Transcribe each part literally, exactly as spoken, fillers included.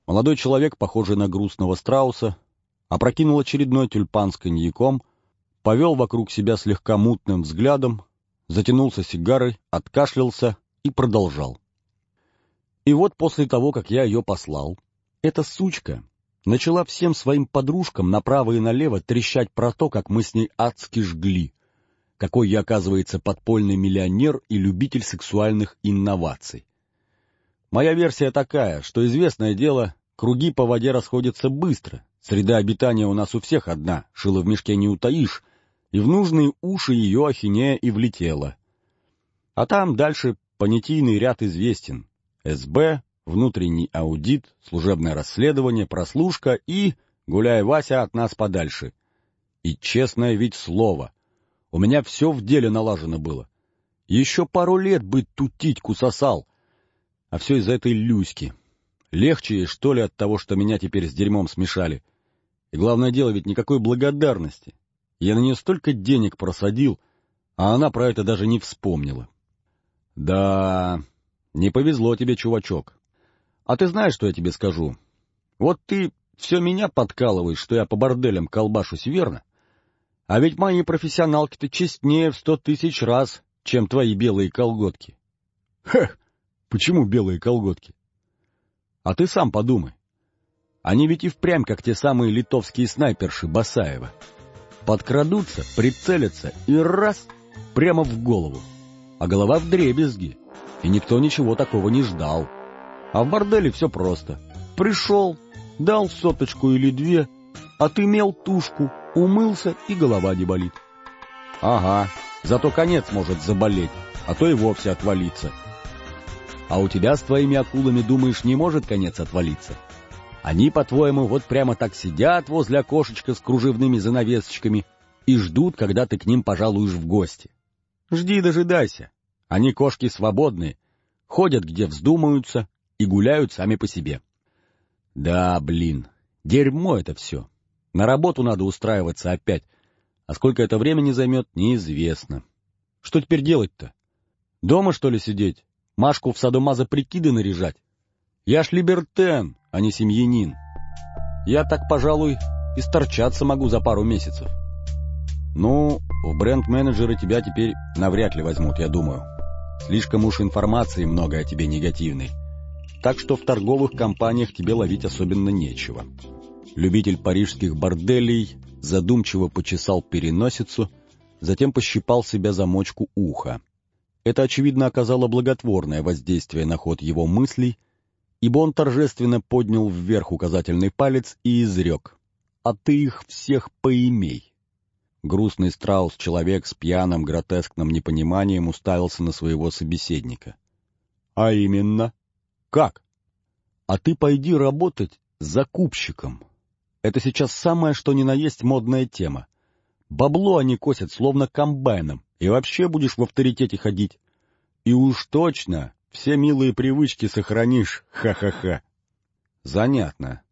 Молодой человек, похожий на грустного страуса, опрокинул очередной тюльпан с коньяком, повел вокруг себя слегка мутным взглядом, затянулся сигарой, откашлялся и продолжал. И вот после того, как я ее послал, эта сучка начала всем своим подружкам направо и налево трещать про то, как мы с ней адски жгли, какой я, оказывается, подпольный миллионер и любитель сексуальных инноваций. Моя версия такая, что известное дело, круги по воде расходятся быстро, среда обитания у нас у всех одна, шило в мешке не утаишь, и в нужные уши ее ахинея и влетела. А там дальше понятийный ряд известен. эс бэ, внутренний аудит, служебное расследование, прослушка и, гуляй, Вася, от нас подальше. И честное ведь слово, у меня все в деле налажено было. Еще пару лет бы тут титьку сосал, а все из-за этой Люськи. Легче ей, что ли, от того, что меня теперь с дерьмом смешали. И главное дело, ведь никакой благодарности. Я на нее столько денег просадил, а она про это даже не вспомнила. Да, не повезло тебе, чувачок. А ты знаешь, что я тебе скажу? Вот ты все меня подкалываешь, что я по борделям колбашусь, верно? А ведь мои профессионалки-то честнее в сто тысяч раз, чем твои белые колготки. Хе, почему белые колготки? А ты сам подумай. Они ведь и впрямь, как те самые литовские снайперши Басаева. Подкрадутся, прицелятся и раз, прямо в голову. А голова вдребезги. И никто ничего такого не ждал. А в борделе все просто. Пришел, дал соточку или две, отымел тушку, умылся и голова не болит. Ага, зато конец может заболеть, а то и вовсе отвалиться. А у тебя с твоими акулами, думаешь, не может конец отвалиться? Они, по-твоему, вот прямо так сидят возле окошечка с кружевными занавесочками и ждут, когда ты к ним пожалуешь в гости. Жди, дожидайся. Они кошки свободные, ходят где вздумаются и гуляют сами по себе. Да, блин, дерьмо это все. На работу надо устраиваться опять, а сколько это времени займет, неизвестно. Что теперь делать-то? Дома, что ли, сидеть? Машку в садомаза прикиды наряжать? Я ж либертен, а не семьянин. Я так, пожалуй, и сторчаться могу за пару месяцев. Ну, в бренд-менеджеры тебя теперь навряд ли возьмут, я думаю. Слишком уж информации много о тебе негативной. Так что в торговых компаниях тебе ловить особенно нечего. Любитель парижских борделей задумчиво почесал переносицу, затем пощипал себя за мочку уха. Это, очевидно, оказало благотворное воздействие на ход его мыслей, ибо он торжественно поднял вверх указательный палец и изрек: «А ты их всех поимей». Грустный страус-человек с пьяным гротескным непониманием уставился на своего собеседника. «А именно? Как?» «А ты пойди работать закупщиком. Это сейчас самое что ни на есть модная тема. Бабло они косят словно комбайном, и вообще будешь в авторитете ходить. И уж точно все милые привычки сохранишь, ха-ха-ха». «Занятно.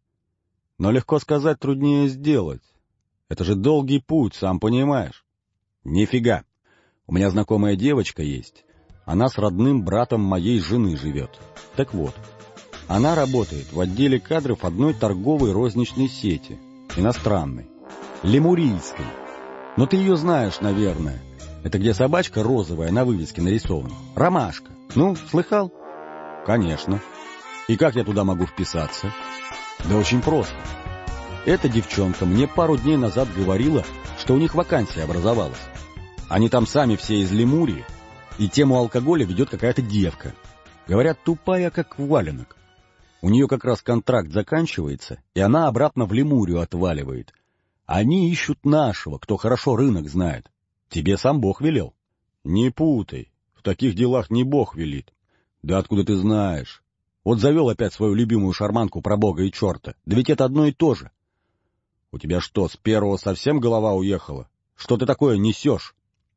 Но легко сказать, труднее сделать. Это же долгий путь, сам понимаешь». «Нифига. У меня знакомая девочка есть. Она с родным братом моей жены живет. Так вот, она работает в отделе кадров одной торговой розничной сети, иностранной, лемурийской. Но ты ее знаешь, наверное. Это где собачка розовая на вывеске нарисована. Ромашка. Ну, слыхал?» «Конечно. И как я туда могу вписаться?» «Да очень просто. Эта девчонка мне пару дней назад говорила, что у них вакансия образовалась. Они там сами все из Лемурии, и тему алкоголя ведет какая-то девка. Говорят, тупая, как валенок. У нее как раз контракт заканчивается, и она обратно в Лемурию отваливает. Они ищут нашего, кто хорошо рынок знает. Тебе сам Бог велел». «Не путай. В таких делах не Бог велит». «Да откуда ты знаешь? Вот завел опять свою любимую шарманку про Бога и черта. Да ведь это одно и то же». «У тебя что, с первого совсем голова уехала? Что ты такое несешь?»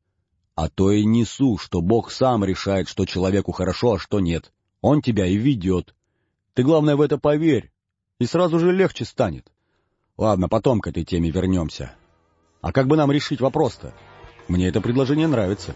«А то и несу, что Бог сам решает, что человеку хорошо, а что нет. Он тебя и ведет. Ты, главное, в это поверь, и сразу же легче станет. Ладно, потом к этой теме вернемся. А как бы нам решить вопрос-то? Мне это предложение нравится».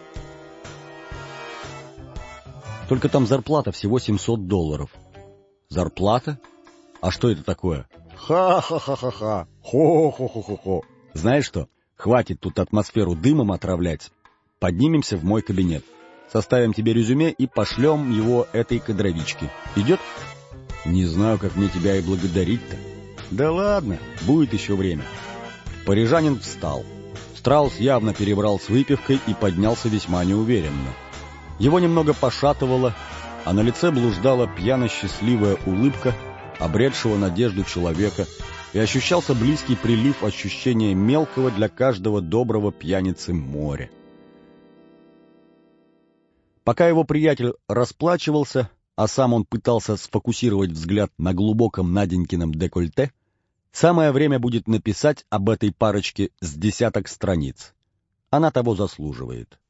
Только там зарплата всего семьсот долларов. Зарплата? А что это такое? Ха-ха-ха-ха-ха! Хо-хо-хо-хо-хо! Знаешь что? Хватит тут атмосферу дымом отравлять. Поднимемся в мой кабинет. Составим тебе резюме и пошлем его этой кадровичке. Идет? Не знаю, как мне тебя и благодарить-то. Да ладно, будет еще время. Парижанин встал. Страус явно перебрал с выпивкой и поднялся весьма неуверенно. Его немного пошатывало, а на лице блуждала пьяно-счастливая улыбка обретшего надежду человека, и ощущался близкий прилив ощущения мелкого для каждого доброго пьяницы моря. Пока его приятель расплачивался, а сам он пытался сфокусировать взгляд на глубоком Наденькином декольте, самое время будет написать об этой парочке с десяток страниц. Она того заслуживает.